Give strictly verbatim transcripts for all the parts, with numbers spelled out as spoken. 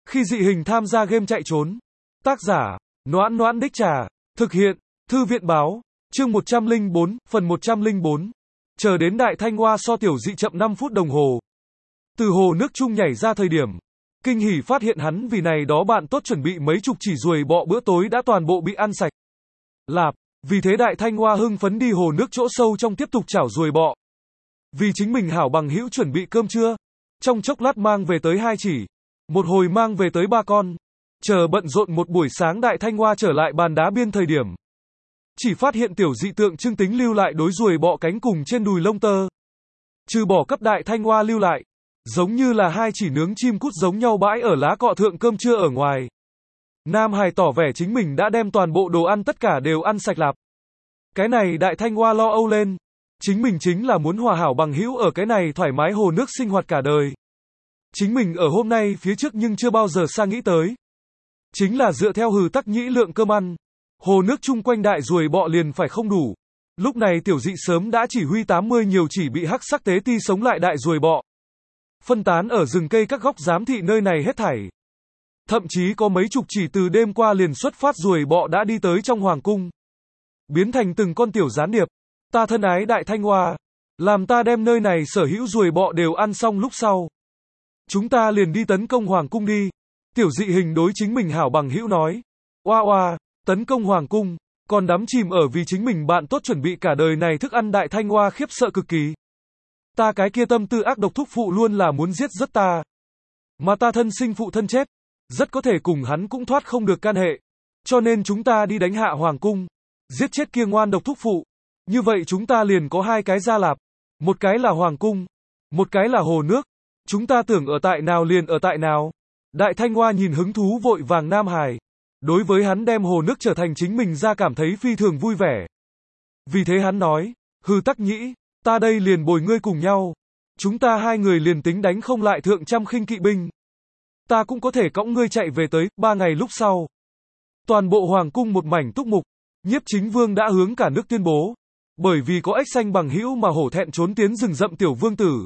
Khi dị hình tham gia game chạy trốn. Tác giả, Noãn Noãn Đích Trà. Thực hiện, Thư viện báo. Chương một trăm lẻ bốn, phần một trăm lẻ bốn. Chờ đến Đại Thanh Hoa so tiểu dị chậm năm phút đồng hồ. Từ hồ nước chung nhảy ra thời điểm. Kinh hỉ phát hiện hắn vì này đó bạn tốt chuẩn bị mấy chục chỉ ruồi bọ bữa tối đã toàn bộ bị ăn sạch. Lạp, vì thế Đại Thanh Hoa hưng phấn đi hồ nước chỗ sâu trong tiếp tục chảo ruồi bọ. Vì chính mình hảo bằng hữu chuẩn bị cơm trưa. Trong chốc lát mang về tới hai chỉ. Một hồi mang về tới ba con. Chờ bận rộn một buổi sáng Đại Thanh Hoa trở lại bàn đá biên thời điểm. Chỉ phát hiện tiểu dị tượng trưng tính lưu lại đối ruồi bọ cánh cùng trên đùi lông tơ. Trừ bỏ cấp Đại Thanh Hoa lưu lại. Giống như là hai chỉ nướng chim cút giống nhau bãi ở lá cọ thượng cơm trưa ở ngoài. Nam Hải tỏ vẻ chính mình đã đem toàn bộ đồ ăn tất cả đều ăn sạch lạp. Cái này Đại Thanh Hoa lo âu lên. Chính mình chính là muốn hòa hảo bằng hữu ở cái này thoải mái hồ nước sinh hoạt cả đời. Chính mình ở hôm nay phía trước nhưng chưa bao giờ sang nghĩ tới. Chính là dựa theo hừ tắc nhĩ lượng cơm ăn. Hồ nước chung quanh đại ruồi bọ liền phải không đủ. Lúc này tiểu dị sớm đã chỉ huy tám mươi nhiều chỉ bị hắc sắc tế ti sống lại đại ruồi bọ. Phân tán ở rừng cây các góc giám thị nơi này hết thảy. Thậm chí có mấy chục chỉ từ đêm qua liền xuất phát ruồi bọ đã đi tới trong hoàng cung. Biến thành từng con tiểu gián điệp. Ta thân ái Đại Thanh Hoa. Làm ta đem nơi này sở hữu ruồi bọ đều ăn xong lúc sau. Chúng ta liền đi tấn công hoàng cung đi. Tiểu dị hình đối chính mình hảo bằng hữu nói. Oa oa, tấn công hoàng cung. Còn đắm chìm ở vì chính mình bạn tốt chuẩn bị cả đời này thức ăn Đại Thanh Hoa khiếp sợ cực kỳ. Ta cái kia tâm tư ác độc thúc phụ luôn là muốn giết rất ta. Mà ta thân sinh phụ thân chết. Rất có thể cùng hắn cũng thoát không được can hệ. Cho nên chúng ta đi đánh hạ hoàng cung. Giết chết kia ngoan độc thúc phụ. Như vậy chúng ta liền có hai cái gia lạp. Một cái là hoàng cung. Một cái là hồ nước. Chúng ta tưởng ở tại nào liền ở tại nào. Đại Thanh Hoa nhìn hứng thú vội vàng Nam Hải. Đối với hắn đem hồ nước trở thành chính mình ra cảm thấy phi thường vui vẻ. Vì thế hắn nói. Hừ tắc nhĩ. Ta đây liền bồi ngươi cùng nhau. Chúng ta hai người liền tính đánh không lại thượng trăm khinh kỵ binh. Ta cũng có thể cõng ngươi chạy về tới, ba ngày lúc sau. Toàn bộ hoàng cung một mảnh túc mục. Nhiếp Chính Vương đã hướng cả nước tuyên bố. Bởi vì có ếch xanh bằng hữu mà hổ thẹn trốn tiến rừng rậm tiểu vương tử.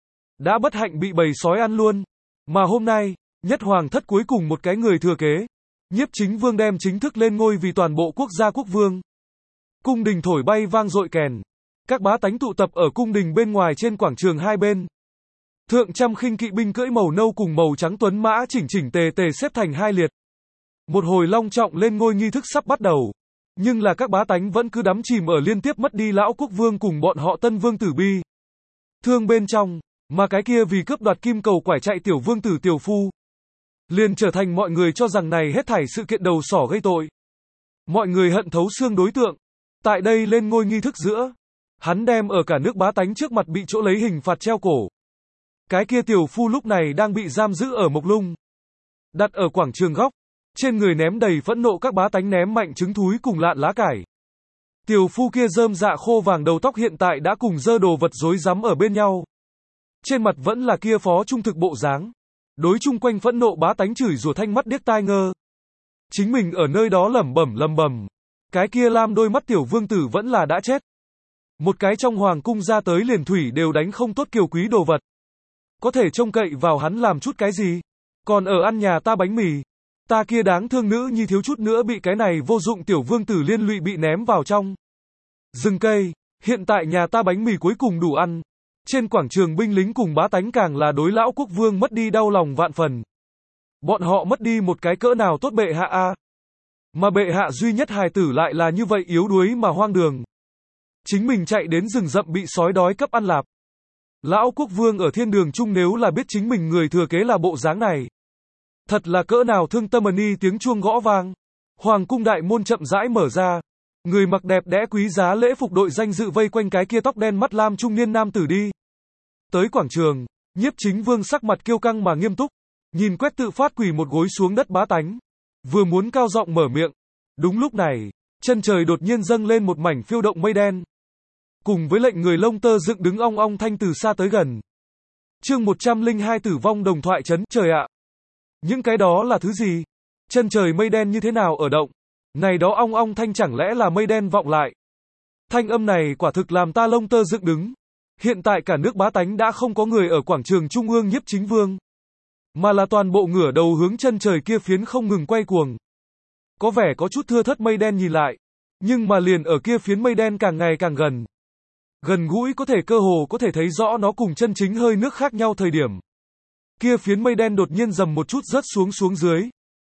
Đã bất hạnh bị bầy sói ăn luôn. Mà hôm nay, nhất hoàng thất cuối cùng một cái người thừa kế. Nhiếp Chính Vương đem chính thức lên ngôi vì toàn bộ quốc gia quốc vương. Cung đình thổi bay vang dội kèn. Các bá tánh tụ tập ở cung đình bên ngoài trên quảng trường hai bên. Thượng trăm khinh kỵ binh cưỡi màu nâu cùng màu trắng tuấn mã chỉnh chỉnh tề tề xếp thành hai liệt. Một hồi long trọng lên ngôi nghi thức sắp bắt đầu. Nhưng là các bá tánh vẫn cứ đắm chìm ở liên tiếp mất đi lão quốc vương cùng bọn họ tân vương tử bi. Thương bên trong, mà cái kia vì cướp đoạt kim cầu quải chạy tiểu vương tử tiểu phu. Liền trở thành mọi người cho rằng này hết thảy sự kiện đầu sỏ gây tội. Mọi người hận thấu xương đối tượng. Tại đây lên ngôi nghi thức giữa. Hắn đem ở cả nước bá tánh trước mặt bị chỗ lấy hình phạt treo cổ. Cái kia tiểu phu lúc này đang bị giam giữ ở Mộc Lung. Đặt ở quảng trường góc. Trên người ném đầy phẫn nộ các bá tánh ném mạnh trứng thúi cùng lạn lá cải. Tiểu phu kia rơm dạ khô vàng đầu tóc hiện tại đã cùng dơ đồ vật rối rắm ở bên nhau. Trên mặt vẫn là kia phó trung thực bộ dáng. Đối chung quanh phẫn nộ bá tánh chửi rủa thanh mắt điếc tai ngơ. Chính mình ở nơi đó lẩm bẩm lẩm bẩm. Cái kia lam đôi mắt tiểu vương tử vẫn là đã chết. Một cái trong hoàng cung ra tới liền thủy đều đánh không tốt kiều quý đồ vật. Có thể trông cậy vào hắn làm chút cái gì. Còn ở ăn nhà ta bánh mì. Ta kia đáng thương nữ nhi thiếu chút nữa bị cái này vô dụng tiểu vương tử liên lụy bị ném vào trong rừng cây. Hiện tại nhà ta bánh mì cuối cùng đủ ăn. Trên quảng trường binh lính cùng bá tánh càng là đối lão quốc vương mất đi đau lòng vạn phần. Bọn họ mất đi một cái cỡ nào tốt bệ hạ a. Mà bệ hạ duy nhất hài tử lại là như vậy yếu đuối mà hoang đường. Chính mình chạy đến rừng rậm bị sói đói cấp ăn lạp. Lão quốc vương ở thiên đường chung nếu là biết chính mình người thừa kế là bộ dáng này. Thật là cỡ nào thương tâm ni tiếng chuông gõ vang. Hoàng cung đại môn chậm rãi mở ra. Người mặc đẹp đẽ quý giá lễ phục đội danh dự vây quanh cái kia tóc đen mắt lam trung niên nam tử đi. Tới quảng trường, Nhiếp Chính Vương sắc mặt kiêu căng mà nghiêm túc. Nhìn quét tự phát quỳ một gối xuống đất bá tánh. Vừa muốn cao giọng mở miệng. Đúng lúc này, chân trời đột nhiên dâng lên một mảnh phiêu động mây đen. Cùng với lệnh người lông tơ dựng đứng ong ong thanh từ xa tới gần. Chương một trăm lẻ hai tử vong đồng thoại trấn trời ạ. Những cái đó là thứ gì? Chân trời mây đen như thế nào ở động? Này đó ong ong thanh chẳng lẽ là mây đen vọng lại? Thanh âm này quả thực làm ta lông tơ dựng đứng. Hiện tại cả nước bá tánh đã không có người ở quảng trường Trung ương Nhiếp Chính Vương. mà là toàn bộ ngửa đầu hướng chân trời kia phiến không ngừng quay cuồng. Có vẻ có chút thưa thớt mây đen nhìn lại, nhưng mà liền ở kia phiến mây đen càng ngày càng gần. Gần gũi có thể cơ hồ có thể thấy rõ nó cùng chân chính hơi nước khác nhau thời điểm. Kia phiến mây đen đột nhiên dầm một chút rớt xuống xuống dưới.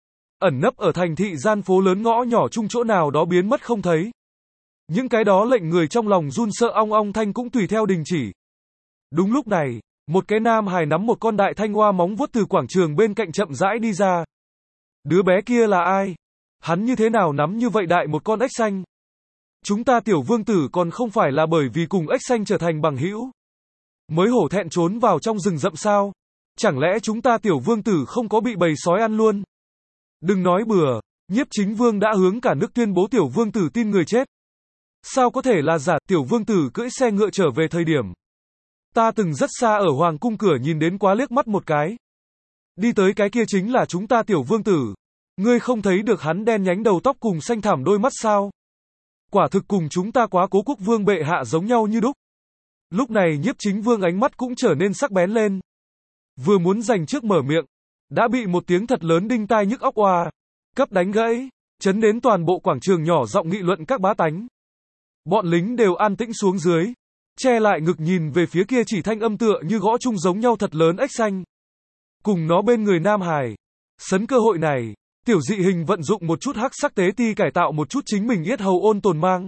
Ẩn nấp ở thành thị gian phố lớn ngõ nhỏ chung chỗ nào đó biến mất không thấy. Những cái đó lệnh người trong lòng run sợ ong ong thanh cũng tùy theo đình chỉ. Đúng lúc này, một cái nam hài nắm một con đại thanh hoa móng vuốt từ quảng trường bên cạnh chậm rãi đi ra. Đứa bé kia là ai? Hắn như thế nào nắm như vậy đại một con ếch xanh? Chúng ta tiểu vương tử còn không phải là bởi vì cùng ếch xanh trở thành bằng hữu mới hổ thẹn trốn vào trong rừng rậm sao? Chẳng lẽ chúng ta tiểu vương tử không có bị bầy sói ăn luôn? Đừng nói bừa, Nhiếp Chính Vương đã hướng cả nước tuyên bố tiểu vương tử tin người chết. Sao có thể là giả? Tiểu vương tử cưỡi xe ngựa trở về thời điểm. Ta từng rất xa ở hoàng cung cửa nhìn đến quá liếc mắt một cái. Đi tới cái kia chính là chúng ta tiểu vương tử. Ngươi không thấy được hắn đen nhánh đầu tóc cùng xanh thẳm đôi mắt sao? Quả thực cùng chúng ta quá cố quốc vương bệ hạ giống nhau như đúc. Lúc này Nhiếp Chính Vương ánh mắt cũng trở nên sắc bén lên. Vừa muốn giành trước mở miệng, đã bị một tiếng thật lớn đinh tai nhức óc oa, cấp đánh gãy, chấn đến toàn bộ quảng trường nhỏ giọng nghị luận các bá tánh. Bọn lính đều an tĩnh xuống dưới, che lại ngực nhìn về phía kia chỉ thanh âm tựa như gõ chung giống nhau thật lớn ếch xanh. Cùng nó bên người Nam Hải. Sấn cơ hội này, tiểu dị hình vận dụng một chút hắc sắc tế ti cải tạo một chút chính mình yết hầu ôn tồn mang.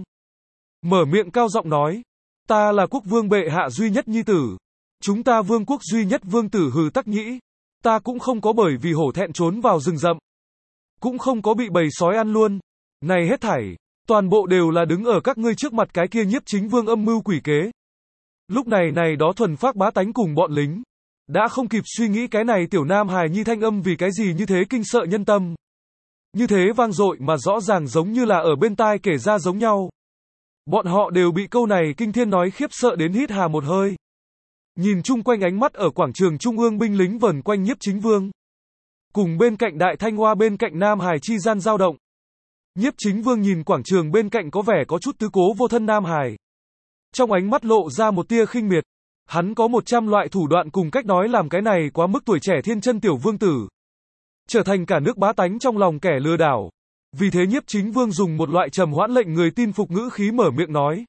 Mở miệng cao giọng nói, ta là quốc vương bệ hạ duy nhất nhi tử. Chúng ta vương quốc duy nhất vương tử Hừ Tắc Nhĩ. Ta cũng không có bởi vì hổ thẹn trốn vào rừng rậm. Cũng không có bị bầy sói ăn luôn. Này hết thảy, toàn bộ đều là đứng ở các ngươi trước mặt cái kia Nhiếp Chính Vương âm mưu quỷ kế. Lúc này này đó thuần phác bá tánh cùng bọn lính. Đã không kịp suy nghĩ cái này tiểu nam hài nhi thanh âm vì cái gì như thế kinh sợ nhân tâm. Như thế vang dội mà rõ ràng giống như là ở bên tai kể ra giống nhau. Bọn họ đều bị câu này kinh thiên nói khiếp sợ đến hít hà một hơi. Nhìn chung quanh ánh mắt ở quảng trường trung ương binh lính vần quanh Nhiếp Chính Vương. Cùng bên cạnh đại thanh hoa bên cạnh Nam Hải chi gian dao động. Nhiếp Chính Vương nhìn quảng trường bên cạnh có vẻ có chút tứ cố vô thân Nam Hải. Trong ánh mắt lộ ra một tia khinh miệt. Hắn có một trăm loại thủ đoạn cùng cách nói làm cái này quá mức tuổi trẻ thiên chân tiểu vương tử. Trở thành cả nước bá tánh trong lòng kẻ lừa đảo. Vì thế Nhiếp Chính Vương dùng một loại trầm hoãn lệnh người tin phục ngữ khí mở miệng nói.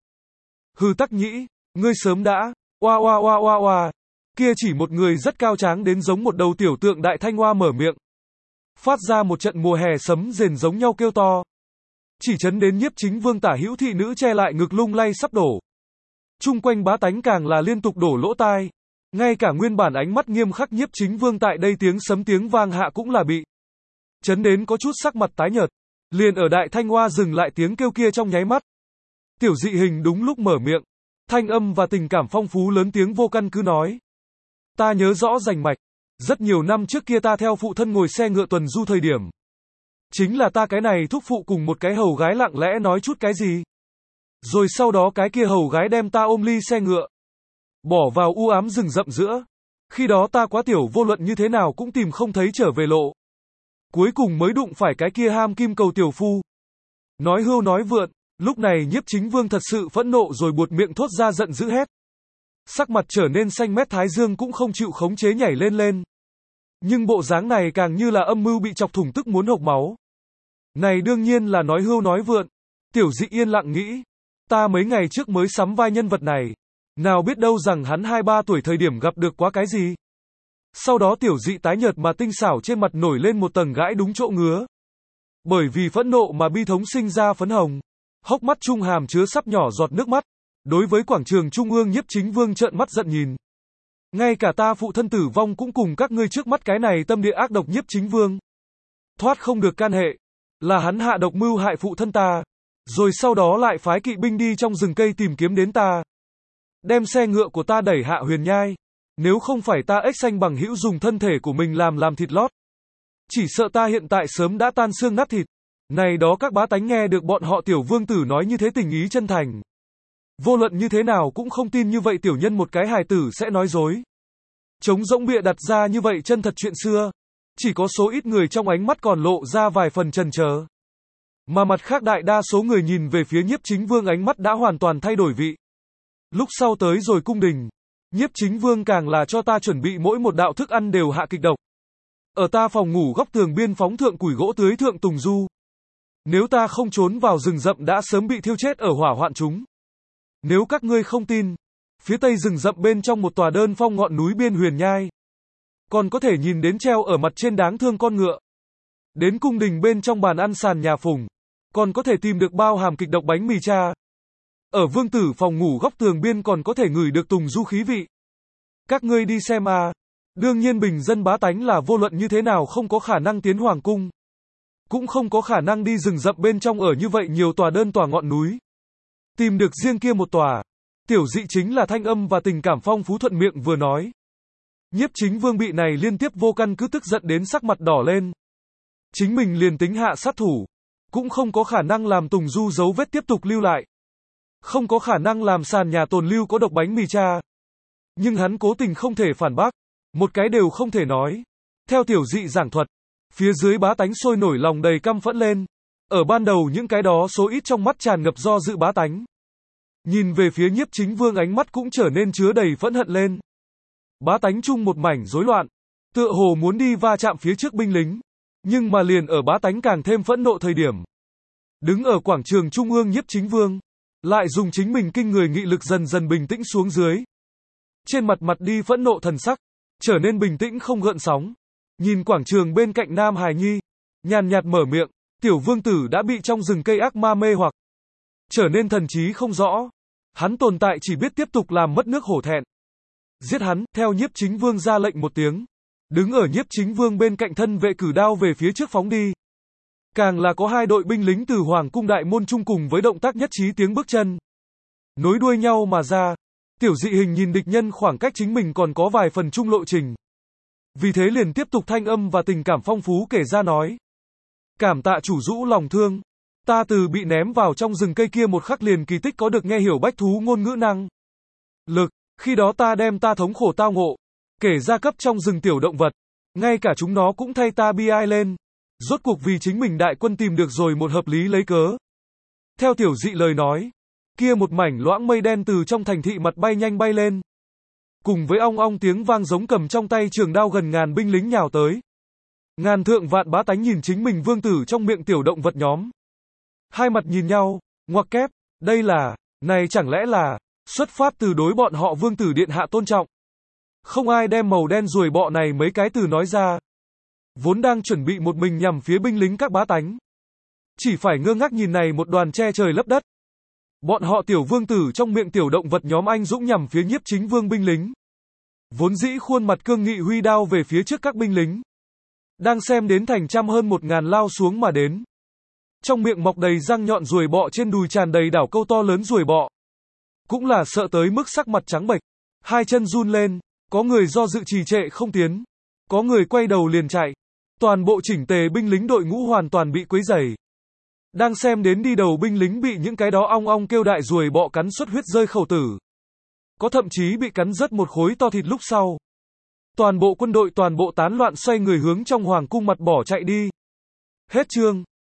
Hừ Tắc Nhĩ, ngươi sớm đã, oa oa oa oa oa. Kia chỉ một người rất cao tráng đến giống một đầu tiểu tượng đại thanh hoa mở miệng. Phát ra một trận mùa hè sấm rền giống nhau kêu to. Chỉ chấn đến Nhiếp Chính Vương tả hữu thị nữ che lại ngực lung lay sắp đổ. Chung quanh bá tánh càng là liên tục đổ lỗ tai. Ngay cả nguyên bản ánh mắt nghiêm khắc Nhiếp Chính Vương tại đây tiếng sấm tiếng vang hạ cũng là bị chấn đến có chút sắc mặt tái nhợt. Liền ở đại thanh hoa dừng lại tiếng kêu kia trong nháy mắt. Tiểu dị hình đúng lúc mở miệng. Thanh âm và tình cảm phong phú lớn tiếng vô căn cứ nói. Ta nhớ rõ rành mạch. Rất nhiều năm trước kia ta theo phụ thân ngồi xe ngựa tuần du thời điểm. Chính là ta cái này thúc phụ cùng một cái hầu gái lặng lẽ nói chút cái gì. Rồi sau đó cái kia hầu gái đem ta ôm ly xe ngựa. Bỏ vào u ám rừng rậm giữa. Khi đó ta quá tiểu vô luận như thế nào cũng tìm không thấy trở về lộ. Cuối cùng mới đụng phải cái kia ham kim cầu tiểu phu. Nói hưu nói vượn, lúc này Nhiếp Chính Vương thật sự phẫn nộ rồi buột miệng thốt ra giận dữ hét. Sắc mặt trở nên xanh mét thái dương cũng không chịu khống chế nhảy lên lên. Nhưng bộ dáng này càng như là âm mưu bị chọc thủng tức muốn hộc máu. Này đương nhiên là nói hưu nói vượn. Tiểu dị yên lặng nghĩ. Ta mấy ngày trước mới sắm vai nhân vật này. Nào biết đâu rằng hắn hai ba tuổi thời điểm gặp được quá cái gì. Sau đó tiểu dị tái nhợt mà tinh xảo trên mặt nổi lên một tầng gãi đúng chỗ ngứa. Bởi vì phẫn nộ mà bi thống sinh ra phấn hồng. Hốc mắt trung hàm chứa sắp nhỏ giọt nước mắt. Đối với quảng trường trung ương Nhiếp Chính Vương trợn mắt giận nhìn. Ngay cả ta phụ thân tử vong cũng cùng các ngươi trước mắt cái này tâm địa ác độc Nhiếp Chính Vương. Thoát không được can hệ. Là hắn hạ độc mưu hại phụ thân ta. Rồi sau đó lại phái kỵ binh đi trong rừng cây tìm kiếm đến ta. Đem xe ngựa của ta đẩy hạ huyền nhai. Nếu không phải ta ếch xanh bằng hữu dùng thân thể của mình làm làm thịt lót. Chỉ sợ ta hiện tại sớm đã tan xương nát thịt. Này đó các bá tánh nghe được bọn họ tiểu vương tử nói như thế tình ý chân thành. Vô luận như thế nào cũng không tin như vậy tiểu nhân một cái hài tử sẽ nói dối. Trống rỗng bịa đặt ra như vậy chân thật chuyện xưa. Chỉ có số ít người trong ánh mắt còn lộ ra vài phần chần chờ. Mà mặt khác đại đa số người nhìn về phía Nhiếp Chính Vương ánh mắt đã hoàn toàn thay đổi vị. Lúc sau tới rồi cung đình. Nhiếp Chính Vương càng là cho ta chuẩn bị mỗi một đạo thức ăn đều hạ kịch độc. Ở ta phòng ngủ góc tường biên phóng thượng củi gỗ tưới thượng tùng du. Nếu ta không trốn vào rừng rậm đã sớm bị thiêu chết ở hỏa hoạn chúng. Nếu các ngươi không tin, phía tây rừng rậm bên trong một tòa đơn phong ngọn núi biên huyền nhai, còn có thể nhìn đến treo ở mặt trên đáng thương con ngựa. Đến cung đình bên trong bàn ăn sàn nhà Phùng, còn có thể tìm được bao hàm kịch độc bánh mì cha. Ở vương tử phòng ngủ góc tường biên còn có thể ngửi được tùng du khí vị. Các ngươi đi xem à. Đương nhiên bình dân bá tánh là vô luận như thế nào không có khả năng tiến hoàng cung. Cũng không có khả năng đi rừng rậm bên trong ở như vậy nhiều tòa đơn tòa ngọn núi. Tìm được riêng kia một tòa. Tiểu dị chính là thanh âm và tình cảm phong phú thuận miệng vừa nói. Nhiếp chính vương bị này liên tiếp vô căn cứ tức giận đến sắc mặt đỏ lên. Chính mình liền tính hạ sát thủ. Cũng không có khả năng làm tùng du dấu vết tiếp tục lưu lại. Không có khả năng làm sàn nhà tồn lưu có độc bánh mì cha. Nhưng hắn cố tình không thể phản bác. Một cái đều không thể nói. Theo tiểu dị giảng thuật. Phía dưới bá tánh sôi nổi lòng đầy căm phẫn lên. Ở ban đầu những cái đó số ít trong mắt tràn ngập do dự bá tánh. Nhìn về phía nhiếp chính vương ánh mắt cũng trở nên chứa đầy phẫn hận lên. Bá tánh chung một mảnh rối loạn. Tựa hồ muốn đi va chạm phía trước binh lính. Nhưng mà liền ở bá tánh càng thêm phẫn nộ thời điểm. Đứng ở quảng trường trung ương nhiếp chính vương. Lại dùng chính mình kinh người nghị lực dần dần bình tĩnh xuống dưới. Trên mặt mặt đi phẫn nộ thần sắc. Trở nên bình tĩnh không gợn sóng. Nhìn quảng trường bên cạnh Nam Hải Nhi. Nhàn nhạt mở miệng. Tiểu vương tử đã bị trong rừng cây ác ma mê hoặc. Trở nên thần trí không rõ. Hắn tồn tại chỉ biết tiếp tục làm mất nước hổ thẹn. Giết hắn, theo nhiếp chính vương ra lệnh một tiếng. Đứng ở nhiếp chính vương bên cạnh thân vệ cử đao về phía trước phóng đi. Càng là có hai đội binh lính từ Hoàng cung đại môn chung cùng với động tác nhất trí tiếng bước chân. Nối đuôi nhau mà ra. Tiểu dị hình nhìn địch nhân khoảng cách chính mình còn có vài phần chung lộ trình. Vì thế liền tiếp tục thanh âm và tình cảm phong phú kể ra nói. Cảm tạ chủ rũ lòng thương. Ta từ bị ném vào trong rừng cây kia một khắc liền kỳ tích có được nghe hiểu bách thú ngôn ngữ năng lực. Khi đó ta đem ta thống khổ tao ngộ. Kể ra cấp trong rừng tiểu động vật. Ngay cả chúng nó cũng thay ta bi ai lên. Rốt cuộc vì chính mình đại quân tìm được rồi một hợp lý lấy cớ. Theo tiểu dị lời nói. Kia một mảnh loãng mây đen từ trong thành thị mặt bay nhanh bay lên. Cùng với ong ong tiếng vang giống cầm trong tay trường đao gần ngàn binh lính nhào tới. Ngàn thượng vạn bá tánh nhìn chính mình vương tử trong miệng tiểu động vật nhóm. Hai mặt nhìn nhau, ngoặc kép, đây là, này chẳng lẽ là, xuất phát từ đối bọn họ vương tử điện hạ tôn trọng. Không ai đem màu đen ruồi bọ này mấy cái từ nói ra. Vốn đang chuẩn bị một mình nhằm phía binh lính các bá tánh. Chỉ phải ngơ ngác nhìn này một đoàn che trời lấp đất. Bọn họ tiểu vương tử trong miệng tiểu động vật nhóm anh dũng nhằm phía nhiếp chính vương binh lính. Vốn dĩ khuôn mặt cương nghị huy đao về phía trước các binh lính. Đang xem đến thành trăm hơn một ngàn lao xuống mà đến. Trong miệng mọc đầy răng nhọn ruồi bọ trên đùi tràn đầy đảo câu to lớn ruồi bọ. Cũng là sợ tới mức sắc mặt trắng bệch. Hai chân run lên. Có người do dự trì trệ không tiến. Có người quay đầu liền chạy. Toàn bộ chỉnh tề binh lính đội ngũ hoàn toàn bị quấy rầy. Đang xem đến đi đầu binh lính bị những cái đó ong ong kêu đại ruồi bọ cắn xuất huyết rơi khẩu tử. Có thậm chí bị cắn rớt một khối to thịt lúc sau. Toàn bộ quân đội toàn bộ tán loạn xoay người hướng trong hoàng cung mặt bỏ chạy đi. Hết chương.